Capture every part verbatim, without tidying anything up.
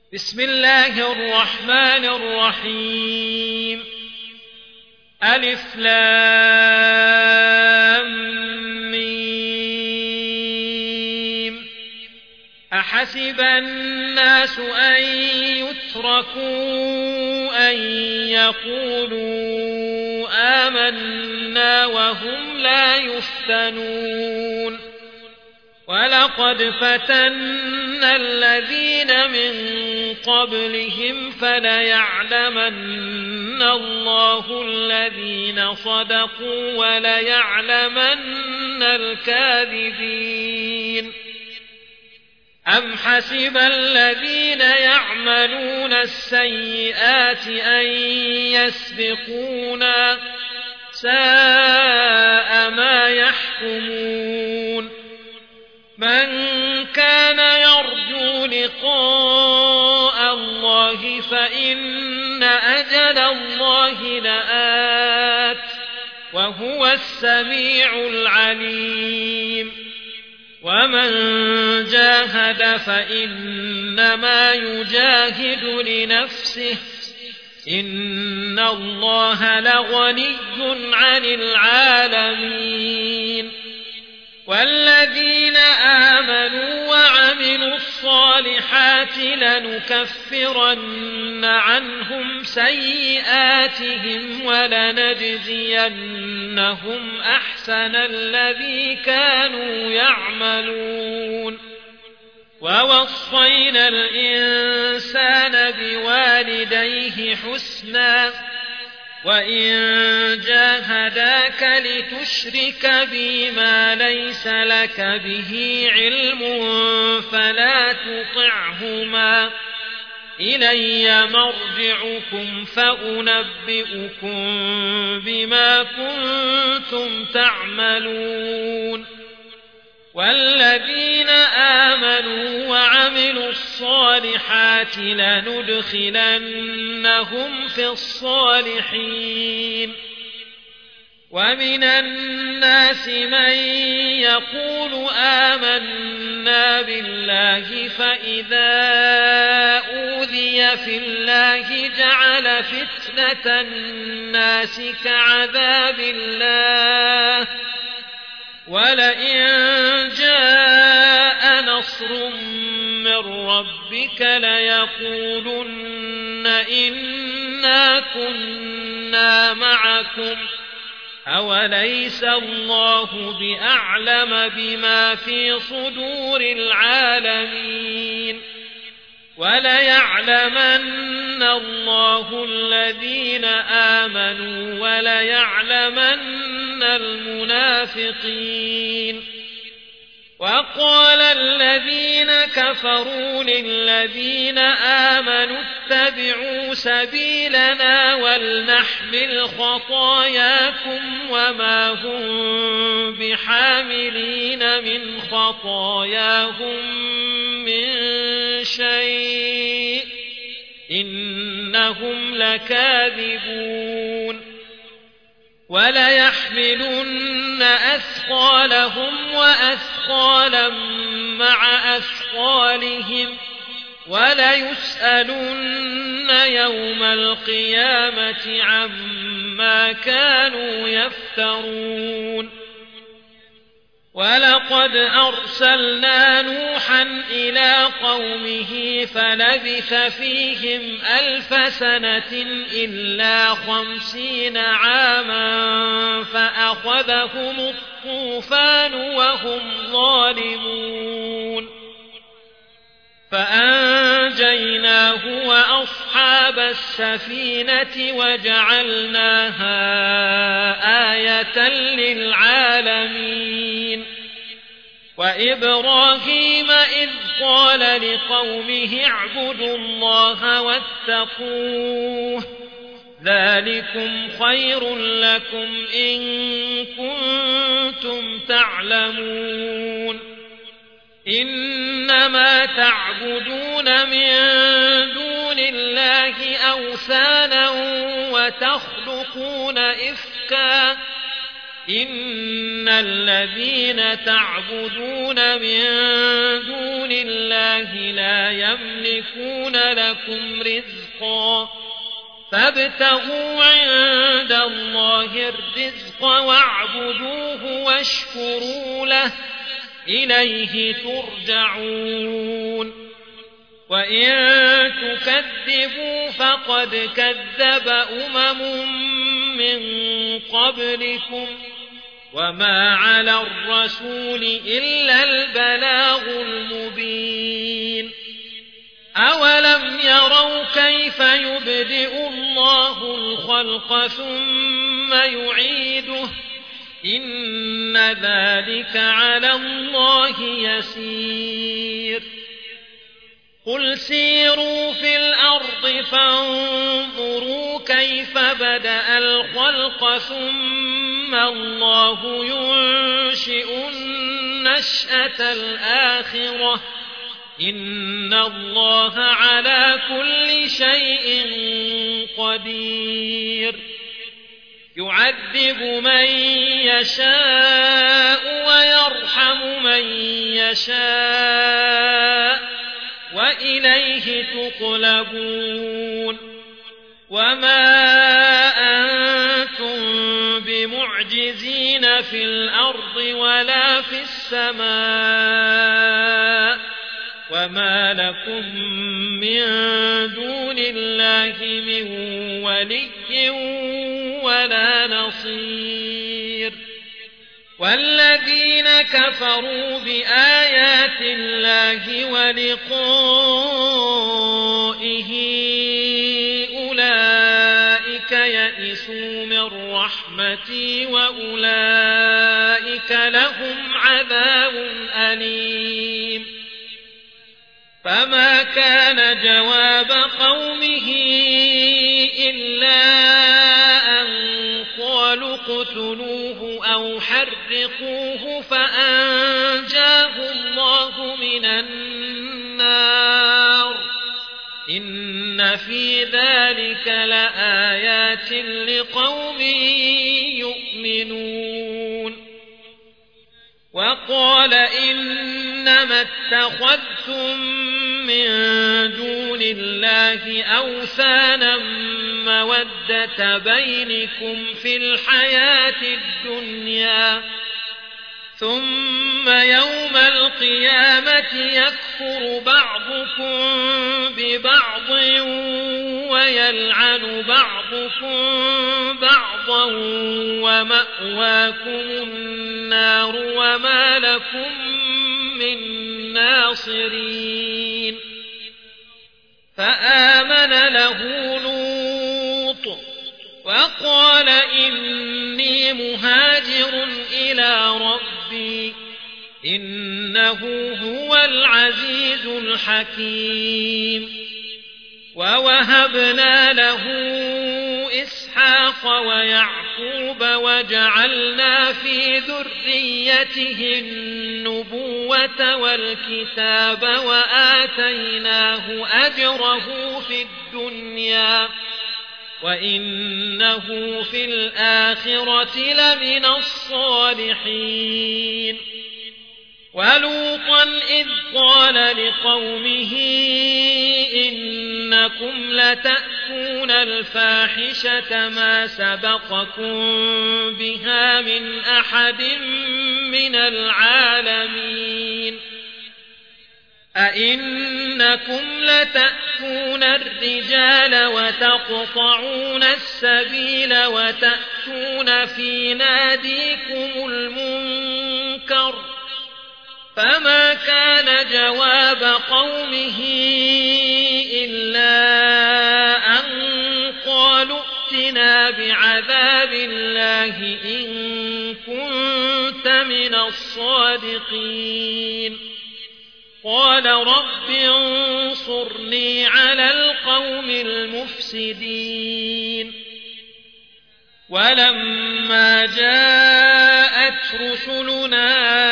بسم الله الرحمن الرحيم. ألف لام ميم. أحسب الناس أن يتركوا أن يقولوا آمنا وهم لا يفتنون. ولقد فتنا الذين من قبلهم فليعلمن الله الذين صدقوا وليعلمن الكاذبين. أم حسب الذين يعملون السيئات أن يسبقونا ساء ما يحكمون. من كان يرجو لقاء الله فإن أجل الله لآت وهو السميع العليم. ومن جاهد فإنما يجاهد لنفسه إن الله لغني عن العالمين. والذين آمنوا وعملوا الصالحات لنكفرن عنهم سيئاتهم ولنجزينهم أحسن الذي كانوا يعملون. ووصينا الإنسان بوالديه حسنا وإن جاهداك لتشرك بي ما ليس لك به علم فلا تطعهما إلي مرجعكم فأنبئكم بما كنتم تعملون. والذين آمنوا وعملوا الصالحات لندخلنهم في الصالحين. ومن الناس من يقول آمنا بالله فإذا أوذي في الله جعل فتنة الناس كعذاب الله ولئن جاء نصر من ربك ليقولن إنا كنا معكم أوليس الله بأعلم بما في صدور العالمين. وليعلمن الله الذين آمنوا وليعلمن المنافقين. وقال الذين كفروا للذين آمنوا اتبعوا سبيلنا ولنحمل خطاياكم وما هم بحاملين من خطاياهم من شيء إنهم لكاذبون. وليحملن أثقالهم وأثقالا مع أثقالهم وليسألن يوم القيامة عما كانوا يفترون. ولقد أرسلنا نوحا إلى قومه فلبث فيهم ألف سنة إلا خمسين عاما فأخذهم الطوفان وهم ظالمون. فأنجيناه وأصحاب السفينة وجعلناها آية للعالمين. وإبراهيم إذ قال لقومه اعبدوا الله واتقوه ذلكم خير لكم إن كنتم تعلمون. إنما تعبدون من دون الله أوثانا وتخلقون إفكا إن الذين تعبدون من دون الله لا يملكون لكم رزقا فابتغوا عند الله الرزق واعبدوه واشكروا له إليه ترجعون وإن تكذبوا فقد كذب أمم من قبلكم وما على الرسول إلا البلاغ المبين أولم يروا كيف يبدئ الله الخلق ثم يعيده إن ذلك على الله يسير قل سيروا في الأرض فانظروا كيف بدأ الخلق ثم الله ينشئ النشأة الآخرة إن الله على كل شيء قدير يعذب من يشاء ويرحم من يشاء وإليه تقلبون وما أنتم بمعجزين في الأرض ولا في السماء وما لكم من دون الله من ولي ولا نصير والذين كفروا بآيات الله ولقائه أولئك يئسوا من رحمتي وأولئك لهم عذاب أليم فما كان جواب قومه إلا أن قالوا اقتلوه أو حرقوه فأنجاه الله من النار إن في ذلك لآيات لقوم يؤمنون وقال إنما اتخذتم من دون الله أوثانا مودة بينكم في الحياة الدنيا ثم يوم القيامة يكفر بعضكم ببعض ويلعن بعضكم بعضا ومأواكم النار وما لكم من ناصرين فآمن له لوط وقال إني مهاجر إلى ربي إنه هو العزيز الحكيم ووهبنا له إسحاق ويعقوب وجعلنا في ذريته النبوة والكتاب وآتيناه أجره في الدنيا وإنه في الآخرة لمن الصالحين ولوطا إذ قال لقومه إنكم لتأتون الفاحشة ما سبقكم بها من أحد من العالمين أئنكم لتأتون الرجال وتقطعون السبيل وتأتون في ناديكم المنكر فما كان جواب قومه إلا أن قالوا ائتنا بعذاب الله إن كنت من الصادقين قال رب انصرني على القوم المفسدين ولما جاءت رسلنا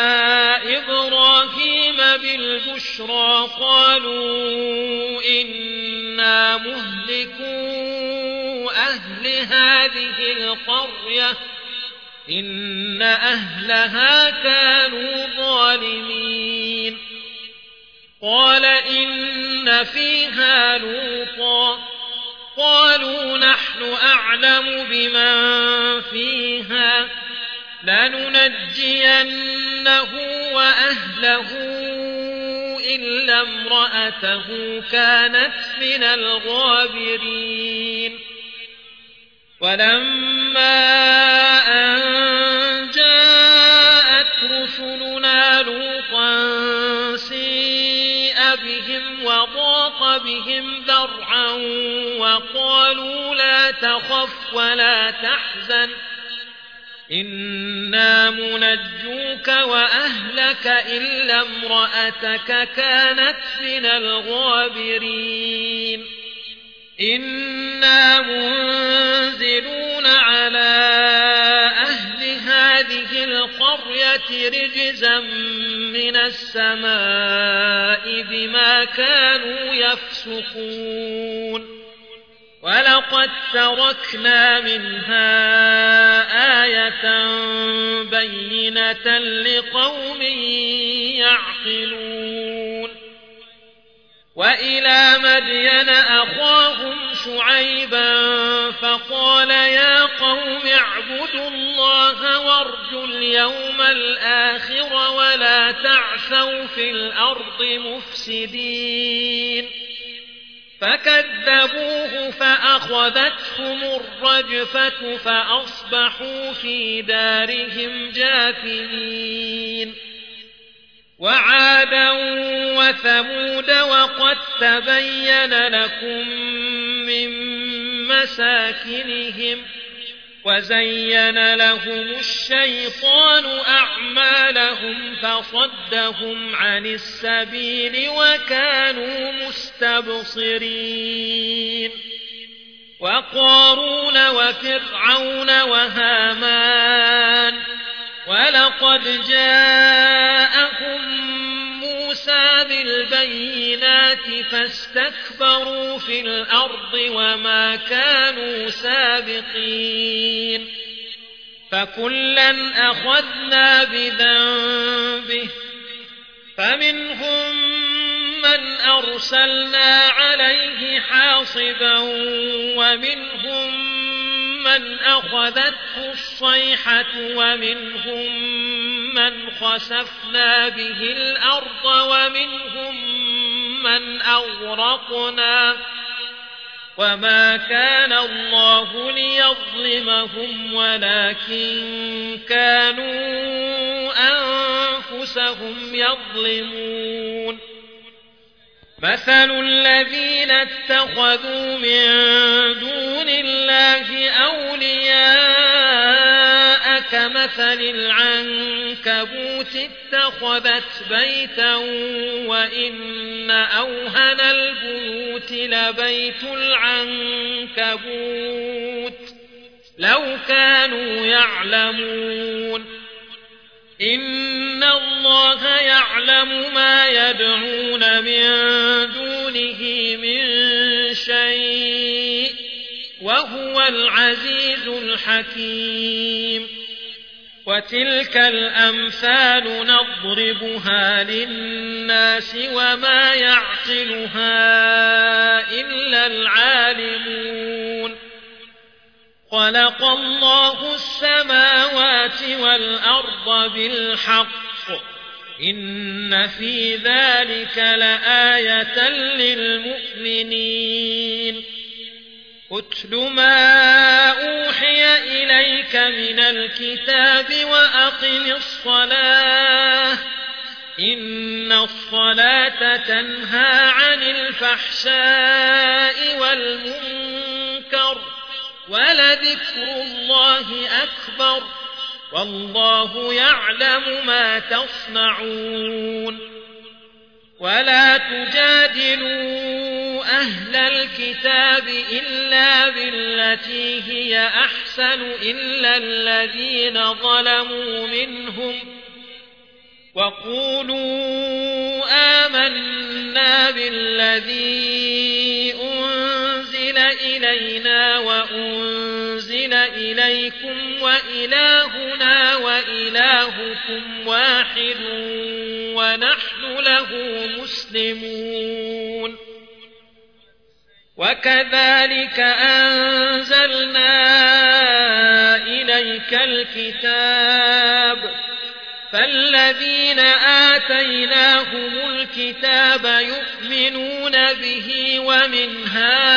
إبراهيم بالبشرى قالوا إنا مهلكو أهل هذه القرية إن أهلها كانوا ظالمين قال إن فيها لوطا قالوا نحن أعلم بمن فيها لننجينه وأهله إلا امرأته كانت من الغابرين ولما أن جاءت رسلنا لوطا سيء بهم وضاق بهم ذرعا وقالوا لا تخف ولا تحزن إنا منجوك وأهلك إلا امرأتك كانت من الغابرين إنا منزلون على أهل هذه القرية رجزا من السماء بما كانوا يفسقون ولقد تركنا منها آية بينة لقوم يعقلون وإلى مدين أخاهم شعيبا فقال يا قوم اعبدوا الله وارجوا اليوم الآخر ولا تعثوا في الأرض مفسدين فكذبوه فأخذتهم الرجفة فأصبحوا في دارهم جاثمين وعادا وثمود وقد تبين لكم من مساكنهم وزين لهم الشيطان أعمالهم فصدهم عن السبيل وكانوا مستبصرين وقارون وفرعون وهامان ولقد جاءهم موسى بالبينات فاستكبروا في الأرض وما كانوا سابقين فكلا أخذنا بذنبه فمنهم من أرسلنا عليه حاصبا ومنهم من أخذته الصيحة ومنهم من خسفنا به الأرض ومنهم من أغرقنا وما كان الله ليظلمهم ولكن كانوا أنفسهم يظلمون مثل الذين اتخذوا من دون الله أولياء كمثل العنكبوت اتخذت بيتا وإن أوهن البيوت لبيت العنكبوت لو كانوا يعلمون إن الله يعلم ما يدعون من دونه من شيء وهو العزيز الحكيم وتلك الأمثال نضربها للناس وما يعقلها إلا العالمون خلق الله السماوات والأرض بالحق إن في ذلك لآية للمؤمنين اتل ما أوحي إليك من الكتاب وأقم الصلاة إن الصلاة تنهى عن الفحشاء والمنكر ولذكر الله أكبر والله يعلم ما تصنعون ولا تجادلوا أهل الكتاب إلا بالتي هي أحسن إلا الذين ظلموا منهم وقولوا آمنا بالذي أنزل إلينا وأنزل إليكم وإلهنا وإلهكم واحد ونحن له مسلمون وكذلك أنزلنا إليك الكتاب فالذين آتيناهم الكتاب يؤمنون به ومن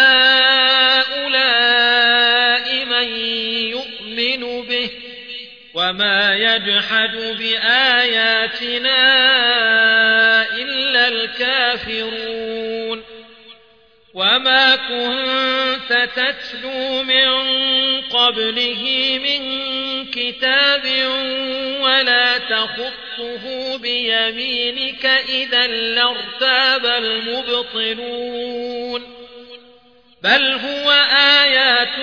هؤلاء من يؤمن به وما يجحد بآياتنا إلا الكافرون وما كنت تتلو من قبله من كتاب ولا تخطه بيمينك إذا لارتاب المبطلون بل هو آيات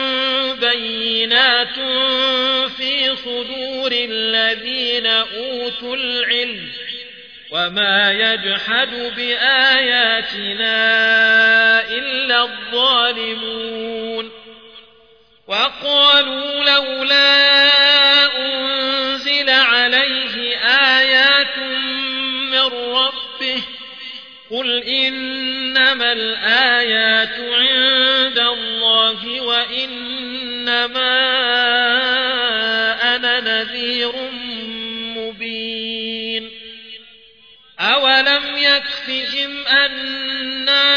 بينات في صدور الذين أوتوا العلم وما يجحد بآياتنا إلا الظالمون وقالوا لولا أنزل عليه آيات من ربه قل إنما الآيات عند الله وإنما أنا نذير مبين أولم يكفهم أنا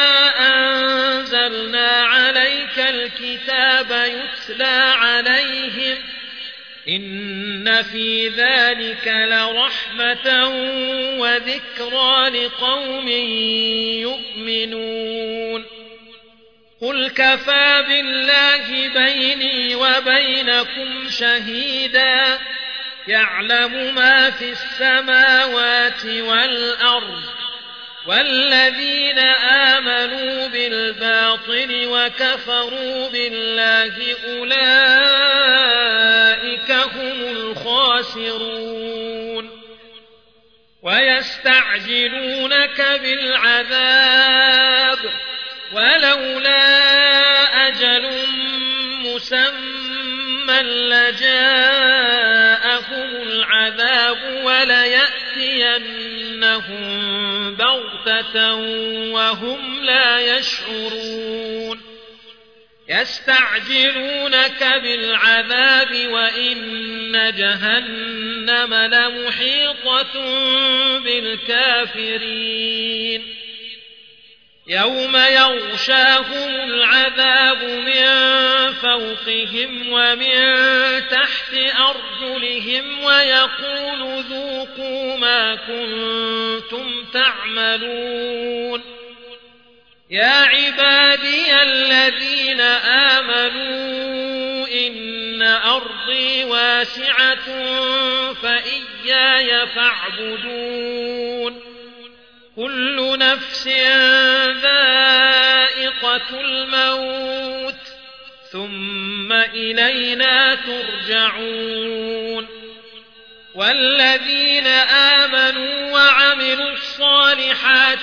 أنزلنا عليك الكتاب يتلى عليهم إن في ذلك لرحمة وذكرى لقوم يؤمنون قل كفى بالله بيني وبينكم شهيدا يعلم ما في السماوات والأرض والذين آمنوا بالباطل وكفروا بالله أولئك هم الخاسرون ويستعجلونك بالعذاب ولولا أجل مسمى لجاءهم العذاب وليأتينهم بغتة وهم لا يشعرون يستعجلونك بالعذاب وإن جهنم لمحيطة بالكافرين يوم يغشاهم العذاب من فوقهم ومن تحت أرجلهم ويقول ذوقوا ما كنتم تعملون يا عبادي الذين آمنوا إن أرضي واسعة فإياي فاعبدون كل نفس ذائقة الموت ثم إلينا ترجعون والذين آمنوا وعملوا الصالحات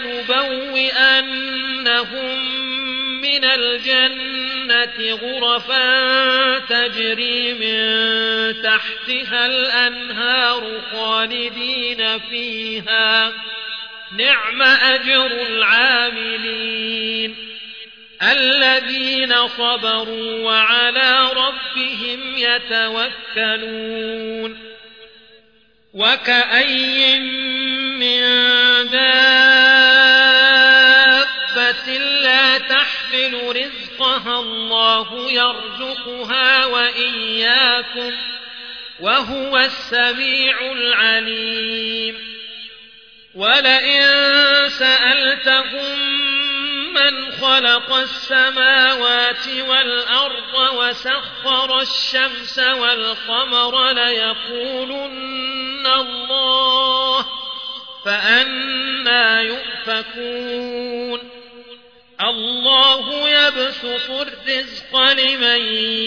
لنبوئنهم من الجنة غرفا تجري من تحتها الأنهار خالدين فيها نعم أجر العاملين الذين صبروا وعلى ربهم يتوكلون وكأي من دابة لا تحمل رزقها الله يرزقها وإياكم وهو السميع العليم ولئن سألتهم من خلق السماوات والأرض وسخر الشمس والقمر ليقولن الله فأنى يؤفكون الله يبسط الرزق لمن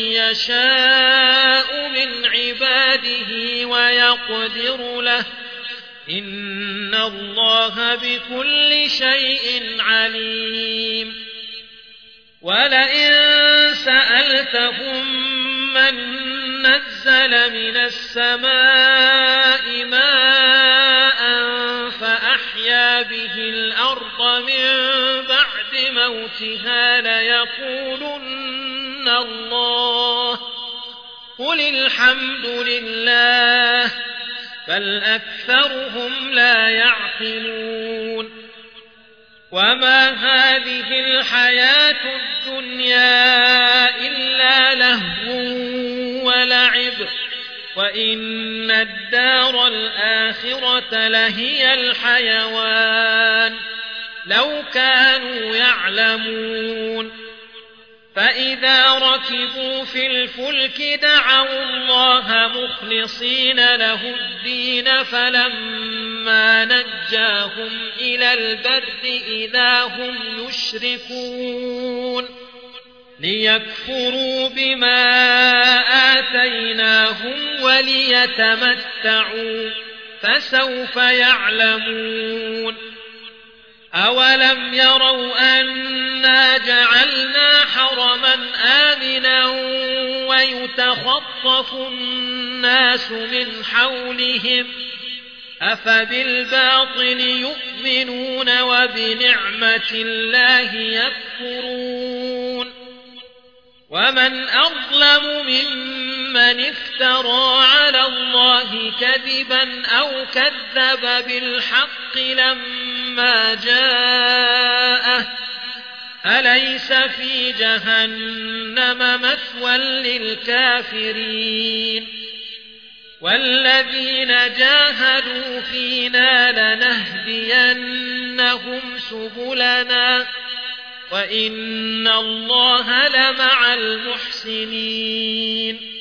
يشاء من عباده ويقدر له إن الله بكل شيء عليم ولئن سألتهم سألتهم من نزل من السماء ماء فأحيا به الأرض من بعد موتها ليقولن الله قل الحمد لله بل أكثرهم لا يعقلون وما هذه الحياة الدنيا إلا لهو ولعب وإن الدار الآخرة لهي الحيوان لو كانوا يعلمون فإذا ركبوا في الفلك دعوا الله مخلصين له الدين فلما نجاهم إلى البر إذا هم يشركون ليكفروا بما آتيناهم وليتمتعوا فسوف يعلمون أولم يروا أنا جعلنا حرما آمنا ويتخطف الناس من حولهم أفبالباطل يؤمنون وبنعمة الله يكفرون ومن أظلم ممن افترى على الله كذبا أو كذب بالحق لما جاءه أليس في جهنم مثوى للكافرين والذين جاهدوا فينا لنهدينهم سبلنا وإن الله لمع المحسنين